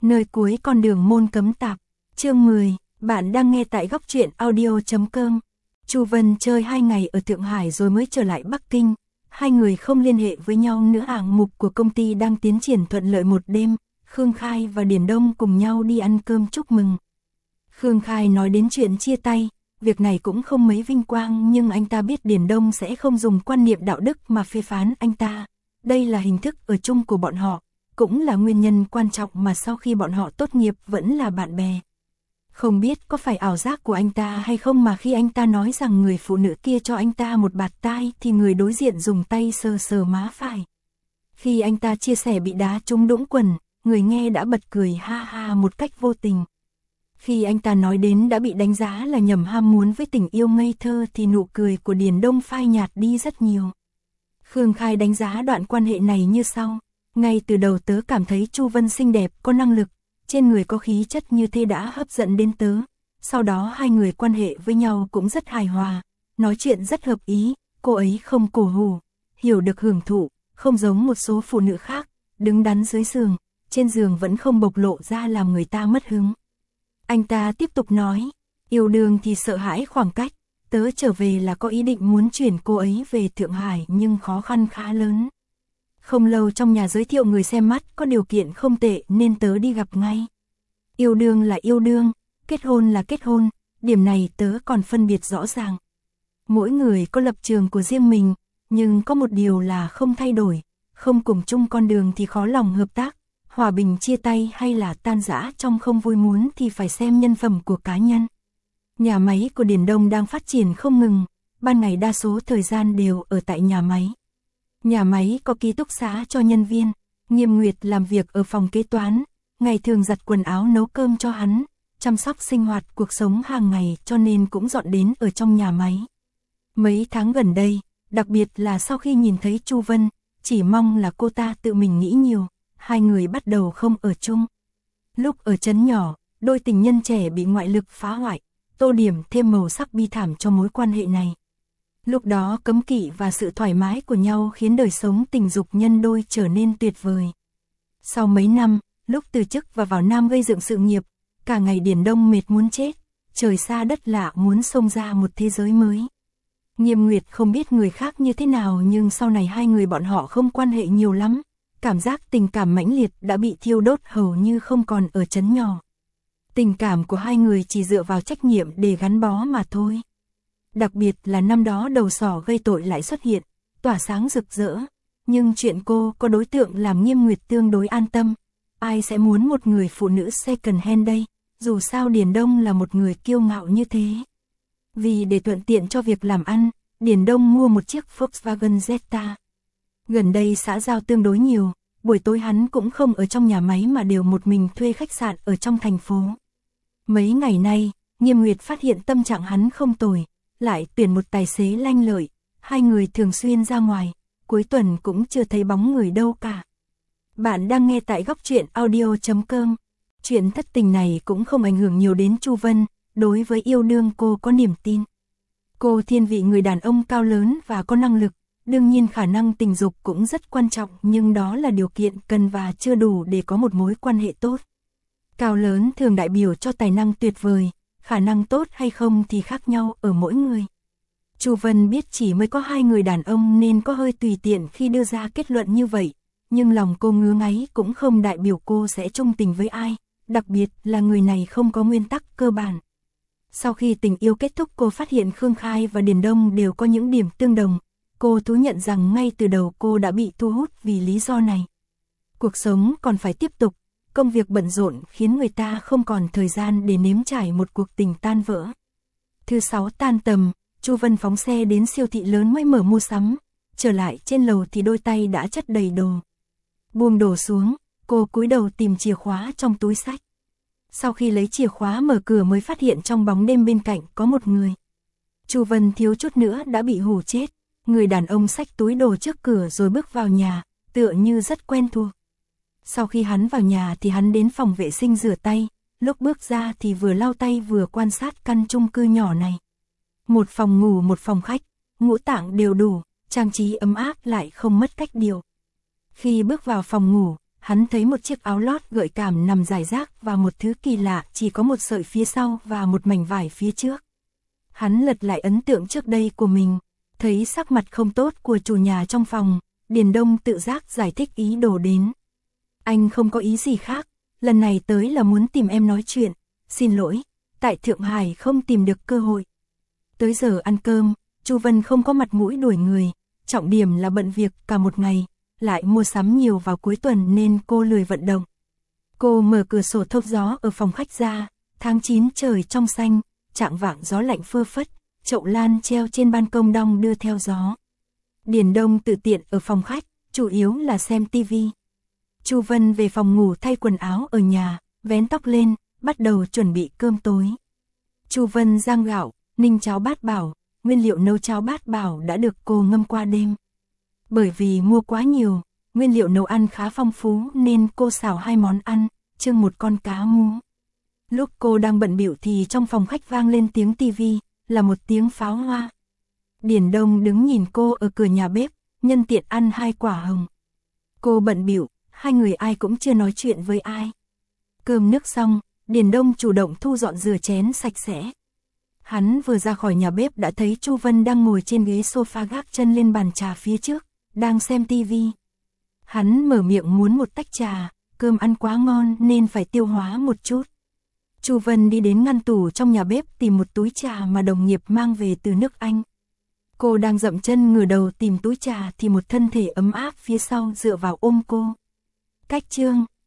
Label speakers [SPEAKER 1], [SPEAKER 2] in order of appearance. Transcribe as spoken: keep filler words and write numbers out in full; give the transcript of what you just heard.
[SPEAKER 1] Nơi cuối con đường môn cấm tạp. Chương mười, bạn đang nghe tại góc truyện audio chấm com. Chu Vân chơi hai ngày ở Thượng Hải rồi mới trở lại Bắc Kinh. Hai người không liên hệ với nhau nữa. Hạng mục của công ty đang tiến triển thuận lợi một đêm. Khương Khai và Điền Đông cùng nhau đi ăn cơm chúc mừng. Khương Khai nói đến chuyện chia tay. Việc này cũng không mấy vinh quang, nhưng anh ta biết Điền Đông sẽ không dùng quan niệm đạo đức mà phê phán anh ta. Đây là hình thức ở chung của bọn họ, cũng là nguyên nhân quan trọng mà sau khi bọn họ tốt nghiệp vẫn là bạn bè. Không biết có phải ảo giác của anh ta hay không mà khi anh ta nói rằng người phụ nữ kia cho anh ta một bạt tai thì người đối diện dùng tay sờ sờ má phải. Khi anh ta chia sẻ bị đá trúng đũng quần, người nghe đã bật cười ha ha một cách vô tình. Khi anh ta nói đến đã bị đánh giá là nhầm ham muốn với tình yêu ngây thơ thì nụ cười của Điền Đông phai nhạt đi rất nhiều. Khương Khai đánh giá đoạn quan hệ này như sau. Ngay từ đầu tớ cảm thấy Chu Vân xinh đẹp, có năng lực, trên người có khí chất như thế đã hấp dẫn đến tớ. Sau đó hai người quan hệ với nhau cũng rất hài hòa, nói chuyện rất hợp ý, cô ấy không cổ hủ, hiểu được hưởng thụ, không giống một số phụ nữ khác, đứng đắn dưới giường, trên giường vẫn không bộc lộ ra làm người ta mất hứng. Anh ta tiếp tục nói, yêu đương thì sợ hãi khoảng cách, tớ trở về là có ý định muốn chuyển cô ấy về Thượng Hải nhưng khó khăn khá lớn. Không lâu trong nhà giới thiệu người xem mắt có điều kiện không tệ nên tớ đi gặp ngay. Yêu đương là yêu đương, kết hôn là kết hôn, điểm này tớ còn phân biệt rõ ràng. Mỗi người có lập trường của riêng mình, nhưng có một điều là không thay đổi, không cùng chung con đường thì khó lòng hợp tác. Hòa bình chia tay hay là tan rã trong không vui muốn thì phải xem nhân phẩm của cá nhân. Nhà máy của Điền Đông đang phát triển không ngừng, ban ngày đa số thời gian đều ở tại nhà máy. Nhà máy có ký túc xá cho nhân viên, Nghiêm Nguyệt làm việc ở phòng kế toán, ngày thường giặt quần áo nấu cơm cho hắn, chăm sóc sinh hoạt cuộc sống hàng ngày cho nên cũng dọn đến ở trong nhà máy. Mấy tháng gần đây, đặc biệt là sau khi nhìn thấy Chu Vân, chỉ mong là cô ta tự mình nghĩ nhiều. Hai người bắt đầu không ở chung. Lúc ở trấn nhỏ, đôi tình nhân trẻ bị ngoại lực phá hoại, tô điểm thêm màu sắc bi thảm cho mối quan hệ này. Lúc đó cấm kỵ và sự thoải mái của nhau khiến đời sống tình dục nhân đôi trở nên tuyệt vời. Sau mấy năm, lúc từ chức và vào Nam gây dựng sự nghiệp, cả ngày Điền Đông mệt muốn chết, trời xa đất lạ muốn xông ra một thế giới mới. Nghiêm Nguyệt không biết người khác như thế nào nhưng sau này hai người bọn họ không quan hệ nhiều lắm. Cảm giác tình cảm mãnh liệt đã bị thiêu đốt hầu như không còn ở trấn nhỏ. Tình cảm của hai người chỉ dựa vào trách nhiệm để gắn bó mà thôi. Đặc biệt là năm đó đầu sỏ gây tội lại xuất hiện, tỏa sáng rực rỡ. Nhưng chuyện cô có đối tượng làm Nghiêm Nguyệt tương đối an tâm. Ai sẽ muốn một người phụ nữ second hand đây, dù sao Điền Đông là một người kiêu ngạo như thế. Vì để thuận tiện cho việc làm ăn, Điền Đông mua một chiếc Volkswagen Jetta. Gần đây xã giao tương đối nhiều, buổi tối hắn cũng không ở trong nhà máy mà đều một mình thuê khách sạn ở trong thành phố. Mấy ngày nay, Nghiêm Nguyệt phát hiện tâm trạng hắn không tồi, lại tuyển một tài xế lanh lợi, hai người thường xuyên ra ngoài, cuối tuần cũng chưa thấy bóng người đâu cả. Bạn đang nghe tại góc truyện audio chấm com. Chuyện thất tình này cũng không ảnh hưởng nhiều đến Chu Vân, đối với yêu đương cô có niềm tin. Cô thiên vị người đàn ông cao lớn và có năng lực. Đương nhiên khả năng tình dục cũng rất quan trọng nhưng đó là điều kiện cần và chưa đủ để có một mối quan hệ tốt. Cao lớn thường đại biểu cho tài năng tuyệt vời, khả năng tốt hay không thì khác nhau ở mỗi người. Chu Vân biết chỉ mới có hai người đàn ông nên có hơi tùy tiện khi đưa ra kết luận như vậy, nhưng lòng cô ngứa ngáy cũng không đại biểu cô sẽ chung tình với ai, đặc biệt là người này không có nguyên tắc cơ bản. Sau khi tình yêu kết thúc cô phát hiện Khương Khai và Điền Đông đều có những điểm tương đồng. Cô thú nhận rằng ngay từ đầu cô đã bị thu hút vì lý do này. Cuộc sống còn phải tiếp tục, công việc bận rộn khiến người ta không còn thời gian để nếm trải một cuộc tình tan vỡ. Thứ sáu tan tầm, Chu Vân phóng xe đến siêu thị lớn mới mở mua sắm, trở lại trên lầu thì đôi tay đã chất đầy đồ. Buông đồ xuống, cô cúi đầu tìm chìa khóa trong túi xách. Sau khi lấy chìa khóa mở cửa mới phát hiện trong bóng đêm bên cạnh có một người. Chu Vân thiếu chút nữa đã bị hù chết. Người đàn ông xách túi đồ trước cửa rồi bước vào nhà, tựa như rất quen thuộc. Sau khi hắn vào nhà thì hắn đến phòng vệ sinh rửa tay, lúc bước ra thì vừa lau tay vừa quan sát căn chung cư nhỏ này. Một phòng ngủ một phòng khách, ngũ tạng đều đủ, trang trí ấm áp lại không mất cách điều. Khi bước vào phòng ngủ, hắn thấy một chiếc áo lót gợi cảm nằm rải rác và một thứ kỳ lạ chỉ có một sợi phía sau và một mảnh vải phía trước. Hắn lật lại ấn tượng trước đây của mình, thấy sắc mặt không tốt của chủ nhà trong phòng, Điền Đông tự giác giải thích ý đồ đến. Anh không có ý gì khác, lần này tới là muốn tìm em nói chuyện, xin lỗi, tại Thượng Hải không tìm được cơ hội. Tới giờ ăn cơm, Chu Vân không có mặt mũi đuổi người, trọng điểm là bận việc cả một ngày, lại mua sắm nhiều vào cuối tuần nên cô lười vận động. Cô mở cửa sổ thốc gió ở phòng khách ra, tháng chín trời trong xanh, chạng vạng gió lạnh phơ phất, chậu lan treo trên ban công đong đưa theo gió. Điền Đông tự tiện ở phòng khách, chủ yếu là xem tivi. Chu Vân về phòng ngủ thay quần áo ở nhà, vén tóc lên, bắt đầu chuẩn bị cơm tối. Chu Vân rang gạo, ninh cháo bát bảo, nguyên liệu nấu cháo bát bảo đã được cô ngâm qua đêm. Bởi vì mua quá nhiều, nguyên liệu nấu ăn khá phong phú nên cô xào hai món ăn, chưng một con cá mú. Lúc cô đang bận bịu thì trong phòng khách vang lên tiếng tivi, là một tiếng pháo hoa. Điền Đông đứng nhìn cô ở cửa nhà bếp, nhân tiện ăn hai quả hồng. Cô bận bịu, hai người ai cũng chưa nói chuyện với ai. Cơm nước xong, Điền Đông chủ động thu dọn rửa chén sạch sẽ. Hắn vừa ra khỏi nhà bếp đã thấy Chu Vân đang ngồi trên ghế sofa gác chân lên bàn trà phía trước, đang xem tivi. Hắn mở miệng muốn một tách trà, cơm ăn quá ngon nên phải tiêu hóa một chút. Chu Vân đi đến ngăn tủ trong nhà bếp tìm một túi trà mà đồng nghiệp mang về từ nước Anh. Cô đang dậm chân ngửa đầu tìm túi trà thì một thân thể ấm áp phía sau dựa vào ôm cô. Cách chương